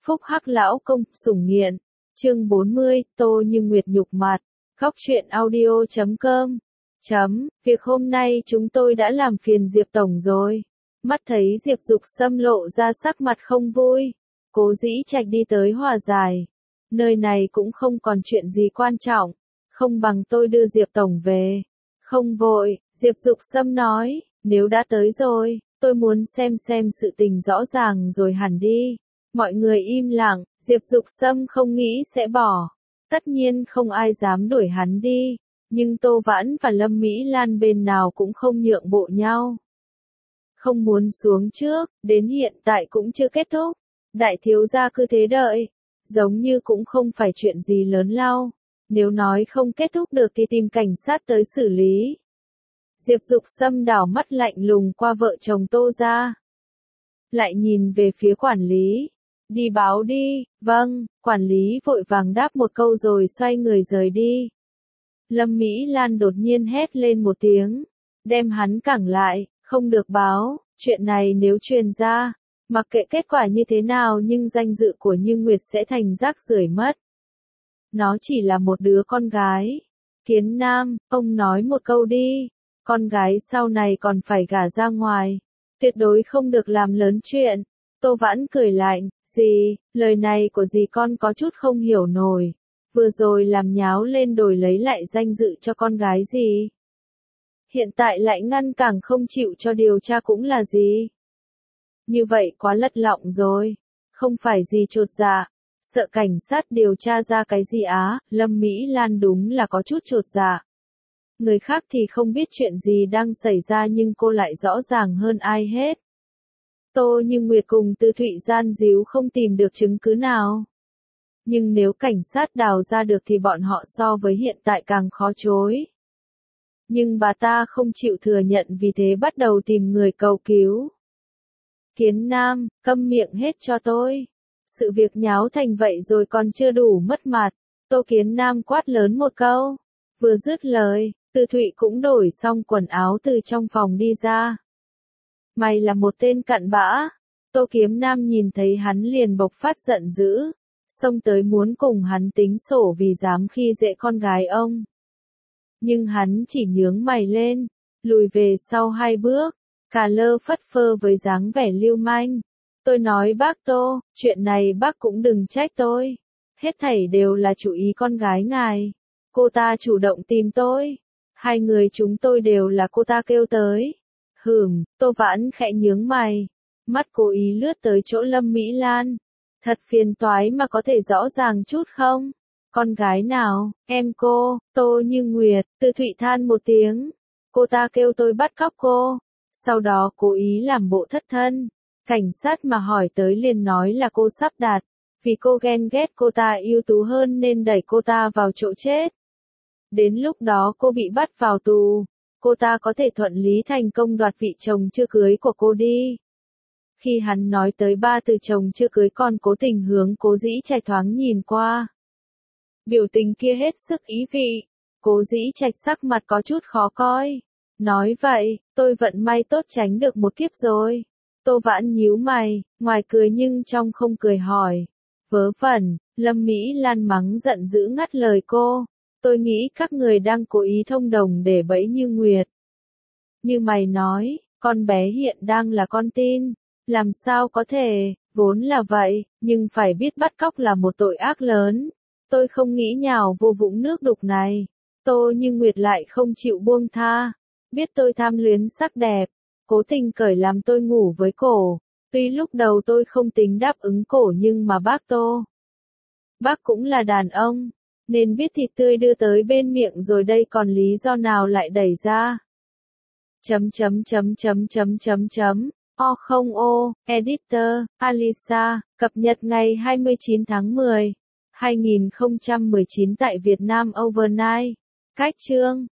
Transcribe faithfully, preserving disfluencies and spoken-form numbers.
Phúc Hắc Lão Công, sủng nghiện. Chương bốn mươi, Tô Như Nguyệt nhục mặt. Góc truyện audio chấm com. Chấm, việc hôm nay chúng tôi đã làm phiền Diệp Tổng rồi. Mắt thấy Diệp Dục Sâm lộ ra sắc mặt không vui. Cố Dĩ Trạch đi tới hòa giải. Nơi này cũng không còn chuyện gì quan trọng. Không bằng tôi đưa Diệp Tổng về. Không vội, Diệp Dục Sâm nói, nếu đã tới rồi, tôi muốn xem xem sự tình rõ ràng rồi hẳn đi. Mọi người im lặng, Diệp Dục Sâm không nghĩ sẽ bỏ. Tất nhiên không ai dám đuổi hắn đi, nhưng Tô Vãn và Lâm Mỹ Lan bên nào cũng không nhượng bộ nhau. Không muốn xuống trước, đến hiện tại cũng chưa kết thúc. Đại thiếu gia cứ thế đợi, giống như cũng không phải chuyện gì lớn lao. Nếu nói không kết thúc được thì tìm cảnh sát tới xử lý. Diệp Dục Sâm đảo mắt lạnh lùng qua vợ chồng Tô gia. Lại nhìn về phía quản lý. Đi báo đi, vâng, quản lý vội vàng đáp một câu rồi xoay người rời đi. Lâm Mỹ Lan đột nhiên hét lên một tiếng, đem hắn cẳng lại, không được báo, chuyện này nếu truyền ra, mặc kệ kết quả như thế nào nhưng danh dự của Như Nguyệt sẽ thành rác rưởi mất. Nó chỉ là một đứa con gái. Kiến Nam, ông nói một câu đi, con gái sau này còn phải gả ra ngoài, tuyệt đối không được làm lớn chuyện. Tô Vãn cười lạnh, gì, lời này của dì con có chút không hiểu nổi, vừa rồi làm nháo lên đòi lấy lại danh dự cho con gái gì. Hiện tại lại ngăn cản không chịu cho điều tra cũng là gì. Như vậy quá lật lọng rồi, không phải gì chột dạ, sợ cảnh sát điều tra ra cái gì á, Lâm Mỹ Lan đúng là có chút chột dạ. Người khác thì không biết chuyện gì đang xảy ra nhưng cô lại rõ ràng hơn ai hết. Tô Như Nguyệt cùng Tư Thụy gian díu không tìm được chứng cứ nào. Nhưng nếu cảnh sát đào ra được thì bọn họ so với hiện tại càng khó chối. Nhưng bà ta không chịu thừa nhận vì thế bắt đầu tìm người cầu cứu. Kiến Nam, câm miệng hết cho tôi. Sự việc nháo thành vậy rồi còn chưa đủ mất mặt. Tô Kiến Nam quát lớn một câu. Vừa dứt lời, Tư Thụy cũng đổi xong quần áo từ trong phòng đi ra. Mày là một tên cặn bã. Tô Kiếm Nam nhìn thấy hắn liền bộc phát giận dữ, xông tới muốn cùng hắn tính sổ vì dám khi dễ con gái ông. Nhưng hắn chỉ nhướng mày lên, lùi về sau hai bước, cà lơ phất phơ với dáng vẻ lưu manh. Tôi nói bác Tô, chuyện này bác cũng đừng trách tôi. Hết thảy đều là chủ ý con gái ngài. Cô ta chủ động tìm tôi. Hai người chúng tôi đều là cô ta kêu tới. Hừm, Tô Vãn khẽ nhướng mày, mắt cố ý lướt tới chỗ Lâm Mỹ Lan. Thật phiền toái mà có thể rõ ràng chút không? Con gái nào, em cô, Tô Như Nguyệt, Tư Thụy than một tiếng. Cô ta kêu tôi bắt cóc cô, sau đó cố ý làm bộ thất thân. Cảnh sát mà hỏi tới liền nói là cô sắp đặt, vì cô ghen ghét cô ta ưu tú hơn nên đẩy cô ta vào chỗ chết. Đến lúc đó cô bị bắt vào tù. Cô ta có thể thuận lý thành công đoạt vị chồng chưa cưới của cô đi. Khi hắn nói tới ba từ chồng chưa cưới còn cố tình hướng Cố Dĩ Trạch thoáng nhìn qua. Biểu tình kia hết sức ý vị. Cố Dĩ Trạch sắc mặt có chút khó coi. Nói vậy, tôi vận may tốt tránh được một kiếp rồi. Tô Vãn nhíu mày, ngoài cười nhưng trong không cười hỏi. Vớ vẩn, Lâm Mỹ Lan mắng giận dữ ngắt lời cô. Tôi nghĩ các người đang cố ý thông đồng để bẫy Như Nguyệt. Như mày nói, con bé hiện đang là con tin. Làm sao có thể, vốn là vậy, nhưng phải biết bắt cóc là một tội ác lớn. Tôi không nghĩ nhào vô vũng nước đục này. Tô Như Nguyệt lại không chịu buông tha. Biết tôi tham luyến sắc đẹp, cố tình cởi làm tôi ngủ với cổ. Tuy lúc đầu tôi không tính đáp ứng cổ nhưng mà bác Tô. Bác cũng là đàn ông. Nên biết thịt tươi đưa tới bên miệng rồi đây còn lý do nào lại đẩy ra. Chấm chấm chấm chấm chấm chấm chấm, o không ô, editor, Alisa, cập nhật ngày hai mươi chín tháng mười, hai nghìn không trăm mười chín tại Việt Nam Overnight. Cách chương.